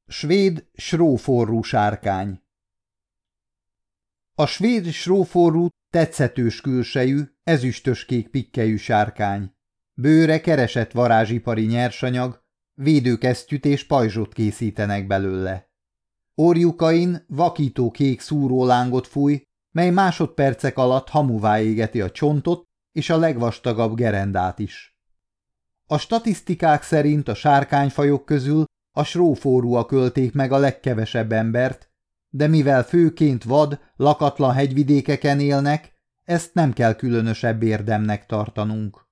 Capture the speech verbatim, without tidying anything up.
Svéd sróforrú sárkány. A svéd sróforrú tetszetős külsejű, ezüstöskék pikkelyű sárkány. Bőre keresett varázsipari nyersanyag, védőkesztyűt és pajzsot készítenek belőle. Orjukain vakító kék szúrólángot fúj, mely másodpercek alatt hamuvá égeti a csontot és a legvastagabb gerendát is. A statisztikák szerint a sárkányfajok közül a sróforrúak ölték meg a legkevesebb embert, de mivel főként vad, lakatlan hegyvidékeken élnek, ezt nem kell különösebb érdemnek tartanunk.